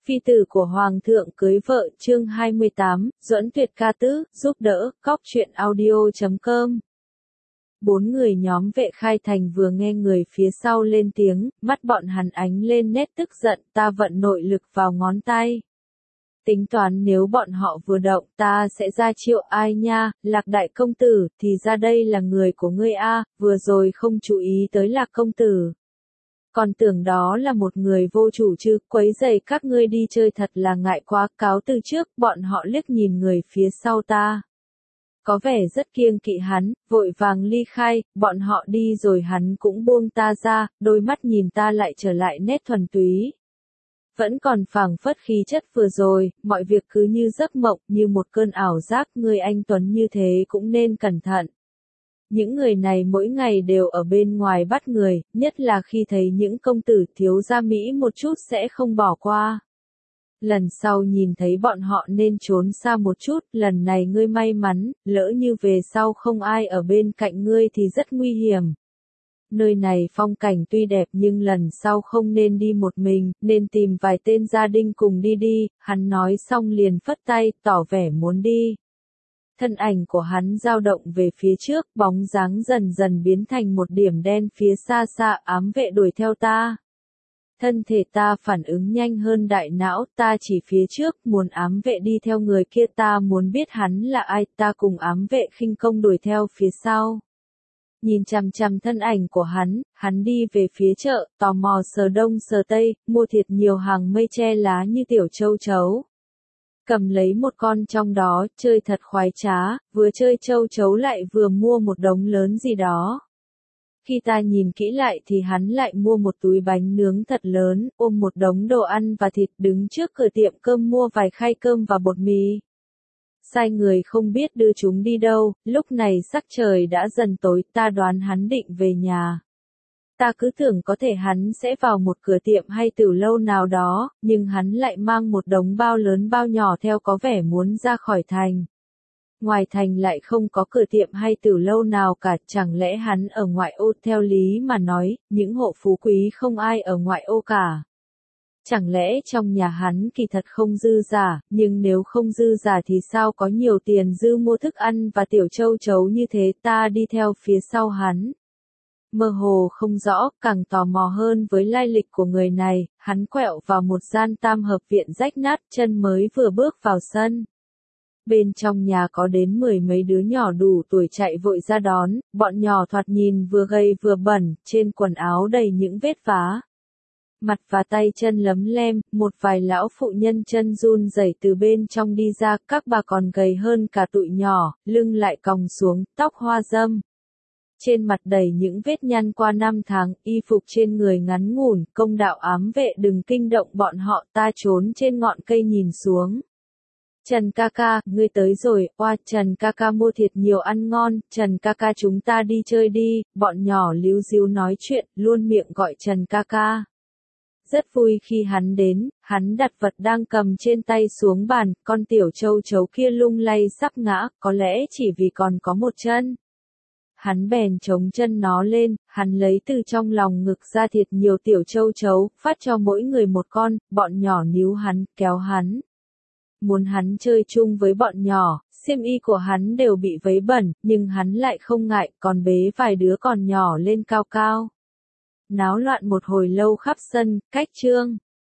Phi tử của Hoàng thượng cưới vợ chương 28, Duẫn Tuyệt ca tứ, giúp đỡ, cóc truyện audio.com. Bốn người nhóm vệ khai thành vừa nghe người phía sau lên tiếng, mắt bọn hắn ánh lên nét tức giận, ta vận nội lực vào ngón tay. Tính toán nếu bọn họ vừa động ta sẽ ra chiêu ai nha, Lạc đại công tử, thì ra đây là người của ngươi a, vừa rồi không chú ý tới Lạc công tử. Còn tưởng đó là một người vô chủ chứ, quấy rầy các ngươi đi chơi thật là ngại quá, cáo từ trước, bọn họ liếc nhìn người phía sau ta. Có vẻ rất kiêng kỵ hắn, vội vàng ly khai, bọn họ đi rồi hắn cũng buông ta ra, đôi mắt nhìn ta lại trở lại nét thuần túy. Vẫn còn phảng phất khí chất vừa rồi, mọi việc cứ như giấc mộng, như một cơn ảo giác, người anh Tuấn như thế cũng nên cẩn thận. Những người này mỗi ngày đều ở bên ngoài bắt người, nhất là khi thấy những công tử thiếu gia Mỹ một chút sẽ không bỏ qua. Lần sau nhìn thấy bọn họ nên trốn xa một chút, lần này ngươi may mắn, lỡ như về sau không ai ở bên cạnh ngươi thì rất nguy hiểm. Nơi này phong cảnh tuy đẹp nhưng lần sau không nên đi một mình, nên tìm vài tên gia đình cùng đi, hắn nói xong liền phất tay, tỏ vẻ muốn đi. Thân ảnh của hắn dao động về phía trước, bóng dáng dần dần biến thành một điểm đen phía xa xa, ám vệ đuổi theo ta. Thân thể ta phản ứng nhanh hơn đại não, ta chỉ phía trước, muốn ám vệ đi theo người kia, ta muốn biết hắn là ai, ta cùng ám vệ khinh công đuổi theo phía sau. Nhìn chằm chằm thân ảnh của hắn đi về phía chợ, tò mò sờ đông sờ tây, mua thiệt nhiều hàng mây che lá như tiểu châu chấu. Cầm lấy một con trong đó, chơi thật khoái trá, vừa chơi châu chấu lại vừa mua một đống lớn gì đó. Khi ta nhìn kỹ lại thì hắn lại mua một túi bánh nướng thật lớn, ôm một đống đồ ăn và thịt đứng trước cửa tiệm cơm mua vài khay cơm và bột mì. Sai người không biết đưa chúng đi đâu, lúc này sắc trời đã dần tối, ta đoán hắn định về nhà. Ta cứ tưởng có thể hắn sẽ vào một cửa tiệm hay tiểu lâu nào đó, nhưng hắn lại mang một đống bao lớn bao nhỏ theo có vẻ muốn ra khỏi thành. Ngoài thành lại không có cửa tiệm hay tiểu lâu nào cả, chẳng lẽ hắn ở ngoại ô, theo lý mà nói, những hộ phú quý không ai ở ngoại ô cả. Chẳng lẽ trong nhà hắn kỳ thật không dư giả, nhưng nếu không dư giả thì sao có nhiều tiền dư mua thức ăn và tiểu châu chấu như thế, ta đi theo phía sau hắn. Mơ hồ không rõ, càng tò mò hơn với lai lịch của người này, hắn quẹo vào một gian tam hợp viện rách nát, chân mới vừa bước vào sân. Bên trong nhà có đến 10 mấy đứa nhỏ đủ tuổi chạy vội ra đón, bọn nhỏ thoạt nhìn vừa gầy vừa bẩn, trên quần áo đầy những vết vá. Mặt và tay chân lấm lem, một vài lão phụ nhân chân run rẩy từ bên trong đi ra, các bà còn gầy hơn cả tụi nhỏ, lưng lại còng xuống, tóc hoa râm. Trên mặt đầy những vết nhăn qua năm tháng, y phục trên người ngắn ngủn, công đạo ám vệ đừng kinh động bọn họ, ta trốn trên ngọn cây nhìn xuống. Trần ca ca, ngươi tới rồi, oa, Trần ca ca mua thiệt nhiều ăn ngon, Trần ca ca chúng ta đi chơi đi, bọn nhỏ líu díu nói chuyện, luôn miệng gọi Trần ca ca. Rất vui khi hắn đến, hắn đặt vật đang cầm trên tay xuống bàn, con tiểu châu chấu kia lung lay sắp ngã, có lẽ chỉ vì còn có một chân. Hắn bèn chống chân nó lên, hắn lấy từ trong lòng ngực ra thiệt nhiều tiểu châu chấu, phát cho mỗi người một con, bọn nhỏ níu hắn, kéo hắn. Muốn hắn chơi chung với bọn nhỏ, xiêm y của hắn đều bị vấy bẩn, nhưng hắn lại không ngại, còn bế vài đứa còn nhỏ lên cao cao. Náo loạn một hồi lâu khắp sân, cách chương.